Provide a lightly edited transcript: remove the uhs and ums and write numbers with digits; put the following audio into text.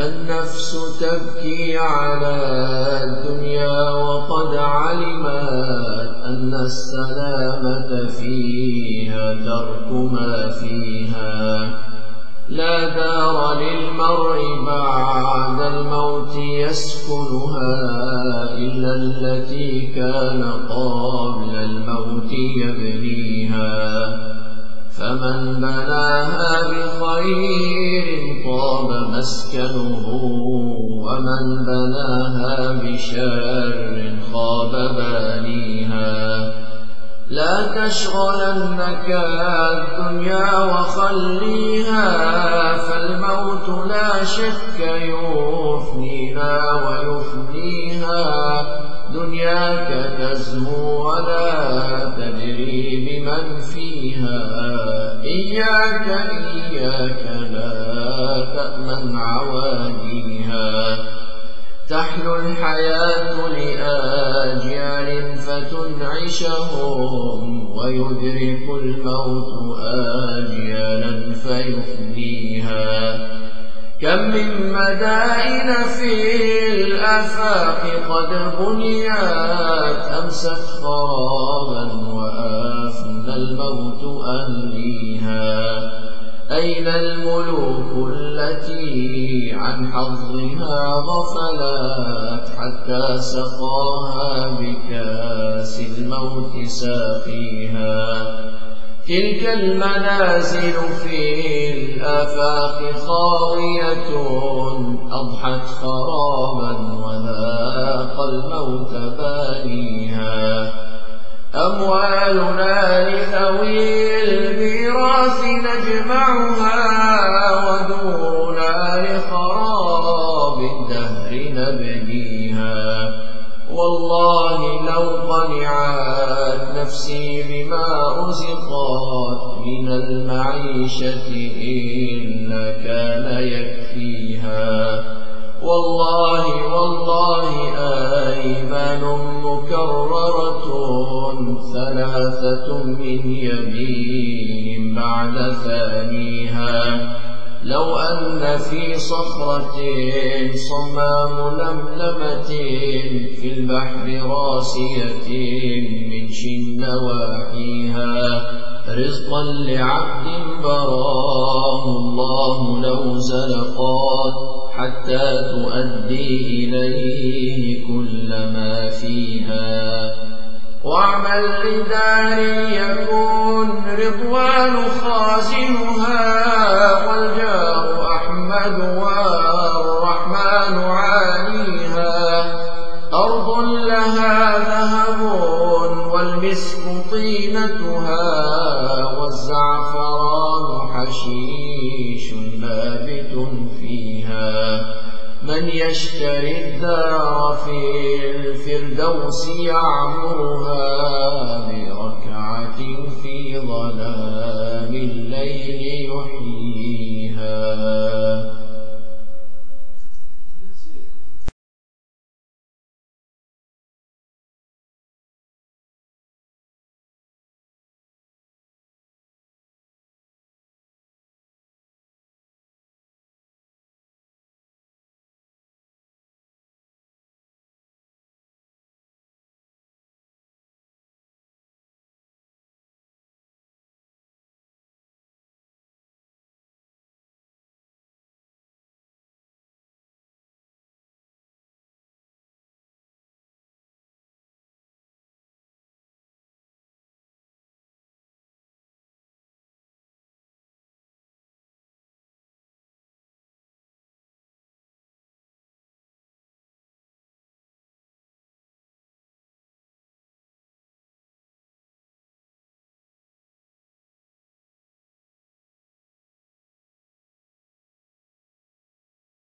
النفس تبكي على الدنيا وقد علمت أن السلامة فيها ترك ما فيها. لا دار للمرء بعد الموت يسكنها إلا التي كان قبل الموت يبنيها. فمن بناها بخير طاب مسكنه، ومن بناها بشر خاب بانيها. لا تشغلنك الدنيا وخليها، فالموت لا شك يفنينا ويفنيها. دنياك تزهو ولا تدري بمن فيها. إياك لا تأمن عواليها. تحلو الحياة لآجيال فتنعشهم، ويدرك الموت آجيالا فيفنيها. كم من مدائن في الآفاق قد بنيت أمست خرابا وأفنى الموت أهليها. أين الملوك التي عن حظها غفلت حتى سقاها بكاس الموت ساقيها. تلك المنازل في الآفاق خاوية أضحت خرابا وذاق الموت بانيها. أموالنا لذوي الميراث نجمعها، ودورنا لخراب الدهر نبنيها. والله لو قنعت نفسي بما أزقت من المعيشة إلا كان يكفيها. والله أيمان مكررة ثلاثة من يمين بعد ثانيها. لو أن في صخرة صمام لملمة في البحر راسية من نواحيها رزقا لعبد براه الله لو زلقات حتى تؤدي إليه كل ما فيها. واعمل لدار يكون رضوان خازنها، والجار أحمد والرحمن عاليها. أرض لها ذهب والمسك طينتها، والزعفران حشيش نابت فيها. من يشتري الدار في الفردوس يعمرها بركعة في ظلام الليل يحيي